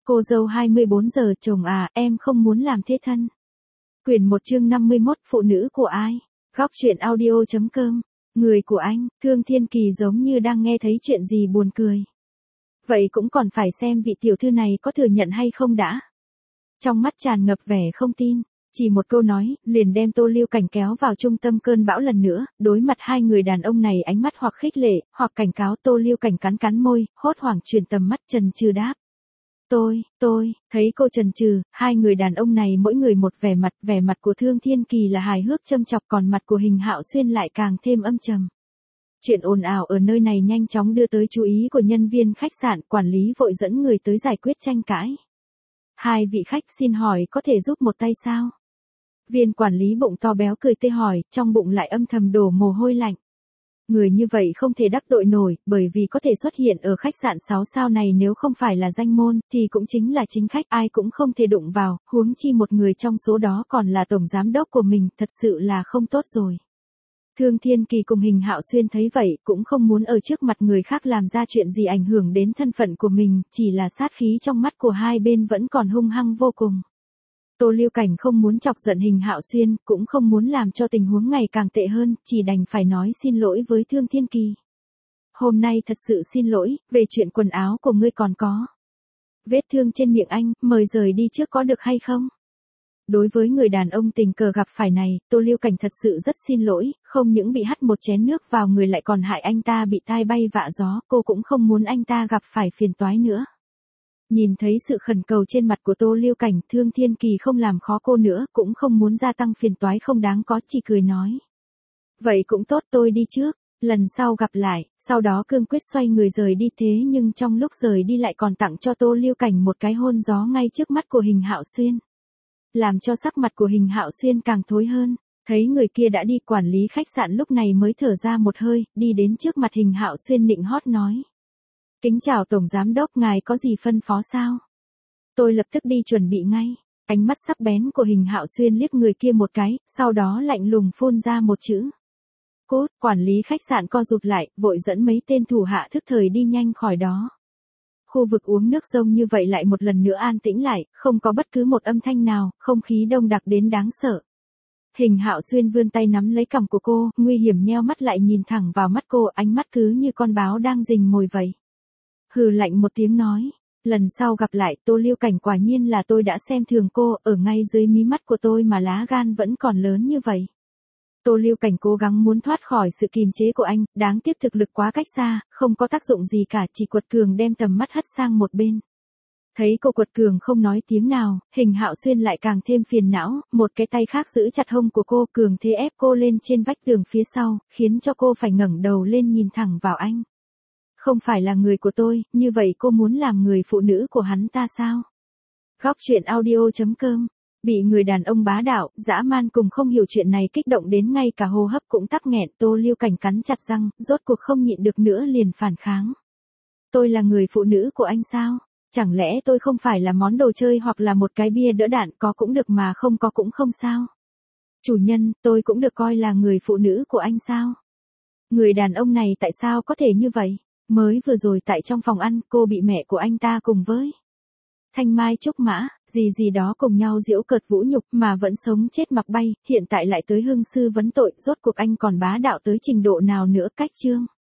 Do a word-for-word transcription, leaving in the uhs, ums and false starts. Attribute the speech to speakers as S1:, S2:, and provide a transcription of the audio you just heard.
S1: Cô dâu hai mươi bốn giờ, chồng à, em không muốn làm thế thân. Quyển một chương năm mươi mốt, phụ nữ của ai? Góc truyện audio.com. Người của anh, Thương Thiên Kỳ giống như đang nghe thấy chuyện gì buồn cười. Vậy cũng còn phải xem vị tiểu thư này có thừa nhận hay không đã. Trong mắt tràn ngập vẻ không tin, chỉ một câu nói, liền đem Tô Lưu Cảnh kéo vào trung tâm cơn bão lần nữa, đối mặt hai người đàn ông này ánh mắt hoặc khích lệ, hoặc cảnh cáo. Tô Lưu Cảnh cắn cắn môi, hốt hoảng chuyển tầm mắt chần chừ đáp. Tôi, tôi, thấy cô chần chừ, hai người đàn ông này mỗi người một vẻ mặt, vẻ mặt của Thương Thiên Kỳ là hài hước châm chọc, còn mặt của Hình Hạo Xuyên lại càng thêm âm trầm. Chuyện ồn ào ở nơi này nhanh chóng đưa tới chú ý của nhân viên khách sạn, quản lý vội dẫn người tới giải quyết tranh cãi. Hai vị khách xin hỏi có thể giúp một tay sao? Viên quản lý bụng to béo cười tươi hỏi, trong bụng lại âm thầm đổ mồ hôi lạnh. Người như vậy không thể đắc tội nổi, bởi vì có thể xuất hiện ở khách sạn sáu sao này nếu không phải là danh môn, thì cũng chính là chính khách, ai cũng không thể đụng vào, huống chi một người trong số đó còn là tổng giám đốc của mình, thật sự là không tốt rồi. Thương Thiên Kỳ cùng Hình Hạo Xuyên thấy vậy, cũng không muốn ở trước mặt người khác làm ra chuyện gì ảnh hưởng đến thân phận của mình, chỉ là sát khí trong mắt của hai bên vẫn còn hung hăng vô cùng. Tô Lưu Cảnh không muốn chọc giận Hình Hạo Xuyên, cũng không muốn làm cho tình huống ngày càng tệ hơn, chỉ đành phải nói xin lỗi với Thương Thiên Kỳ. Hôm nay thật sự xin lỗi, về chuyện quần áo của ngươi còn có vết thương trên miệng anh, mời rời đi trước có được hay không? Đối với người đàn ông tình cờ gặp phải này, Tô Lưu Cảnh thật sự rất xin lỗi, không những bị hắt một chén nước vào người lại còn hại anh ta bị tai bay vạ gió, cô cũng không muốn anh ta gặp phải phiền toái nữa. Nhìn thấy sự khẩn cầu trên mặt của Tô Lưu Cảnh, Thương Thiên Kỳ không làm khó cô nữa, cũng không muốn gia tăng phiền toái không đáng có, chỉ cười nói. Vậy cũng tốt, tôi đi trước, lần sau gặp lại. Sau đó cương quyết xoay người rời đi, thế nhưng trong lúc rời đi lại còn tặng cho Tô Lưu Cảnh một cái hôn gió ngay trước mắt của Hình Hạo Xuyên. Làm cho sắc mặt của Hình Hạo Xuyên càng thối hơn. Thấy người kia đã đi, quản lý khách sạn lúc này mới thở ra một hơi, đi đến trước mặt Hình Hạo Xuyên nịnh hót nói. Kính chào Tổng Giám Đốc, ngài có gì phân phó sao? Tôi lập tức đi chuẩn bị ngay. Ánh mắt sắc bén của Hình Hạo Xuyên liếc người kia một cái, sau đó lạnh lùng phun ra một chữ. Cút, quản lý khách sạn co rụt lại, vội dẫn mấy tên thủ hạ thức thời đi nhanh khỏi đó. Khu vực uống nước rông như vậy lại một lần nữa an tĩnh lại, không có bất cứ một âm thanh nào, không khí đông đặc đến đáng sợ. Hình Hạo Xuyên vươn tay nắm lấy cằm của cô, nguy hiểm nheo mắt lại nhìn thẳng vào mắt cô, ánh mắt cứ như con báo đang rình mồi vậy. Hừ lạnh một tiếng nói, lần sau gặp lại Tô Lưu Cảnh, quả nhiên là tôi đã xem thường cô, ở ngay dưới mí mắt của tôi mà lá gan vẫn còn lớn như vậy. Tô Lưu Cảnh cố gắng muốn thoát khỏi sự kìm chế của anh, đáng tiếc thực lực quá cách xa, không có tác dụng gì cả, chỉ quật cường đem tầm mắt hất sang một bên. Thấy cô quật cường không nói tiếng nào, Hình Hạo Xuyên lại càng thêm phiền não, một cái tay khác giữ chặt hông của cô, cường thế ép cô lên trên vách tường phía sau, khiến cho cô phải ngẩng đầu lên nhìn thẳng vào anh. Không phải là người của tôi, như vậy cô muốn làm người phụ nữ của hắn ta sao? Góc truyện audio.com. Bị người đàn ông bá đạo, dã man cùng không hiểu chuyện này kích động đến ngay cả hô hấp cũng tắc nghẹn, Tô Lưu Cảnh cắn chặt răng, rốt cuộc không nhịn được nữa liền phản kháng. Tôi là người phụ nữ của anh sao? Chẳng lẽ tôi không phải là món đồ chơi hoặc là một cái bia đỡ đạn, có cũng được mà không có cũng không sao? Chủ nhân, tôi cũng được coi là người phụ nữ của anh sao? Người đàn ông này tại sao có thể như vậy? Mới vừa rồi tại trong phòng ăn, cô bị mẹ của anh ta cùng với Thanh Mai Trúc Mã, gì gì đó cùng nhau giễu cợt vũ nhục mà vẫn sống chết mặc bay, hiện tại lại tới hương sư vấn tội, rốt cuộc anh còn bá đạo tới trình độ nào nữa? Cách chương.